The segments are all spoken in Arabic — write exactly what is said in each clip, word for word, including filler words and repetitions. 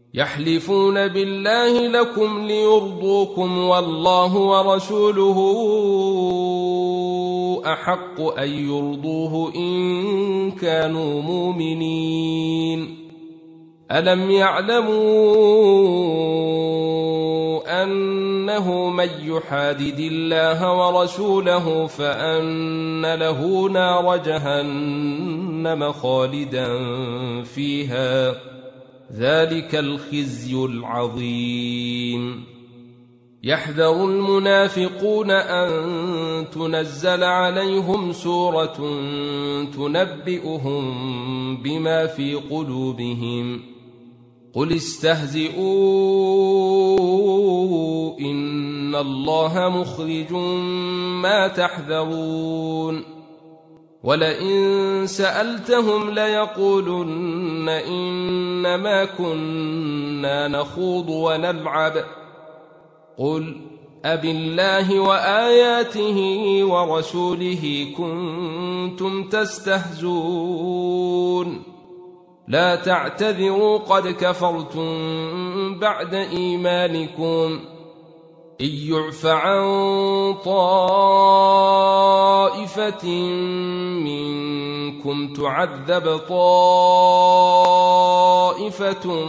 يحلفون بالله لكم ليرضوكم والله ورسوله أحق أن يرضوه إن كانوا مؤمنين. ألم يعلموا أنه من يحادد الله ورسوله فأن له نار جهنم خالدا فيها ذلك الخزي العظيم. يحذر المنافقون أن تنزل عليهم سورة تنبئهم بما في قلوبهم قل استهزئوا إن الله مخرج ما تحذرون. ولئن سألتهم ليقولن إنما كنا نخوض ونلعب قل أبالله وآياته ورسوله كنتم تستهزئون لا تعتذروا قد كفرتم بعد إيمانكم إن يعف عن طائفة منكم تعذب طائفة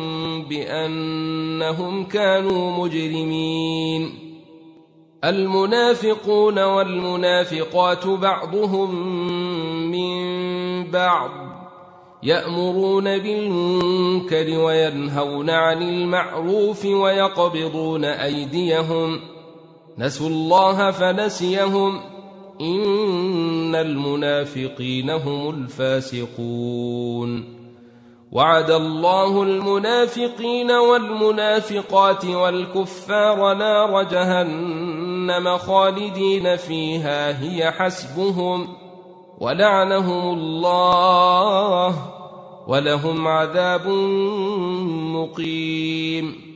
بأنهم كانوا مجرمين. المنافقون والمنافقات بعضهم من بعض يأمرون بالمنكر وينهون عن المعروف ويقبضون أيديهم نسوا الله فنسيهم إن المنافقين هم الفاسقون. وعد الله المنافقين والمنافقات والكفار نار جهنم خالدين فيها هي حسبهم ولعنهم الله ولهم عذاب مقيم.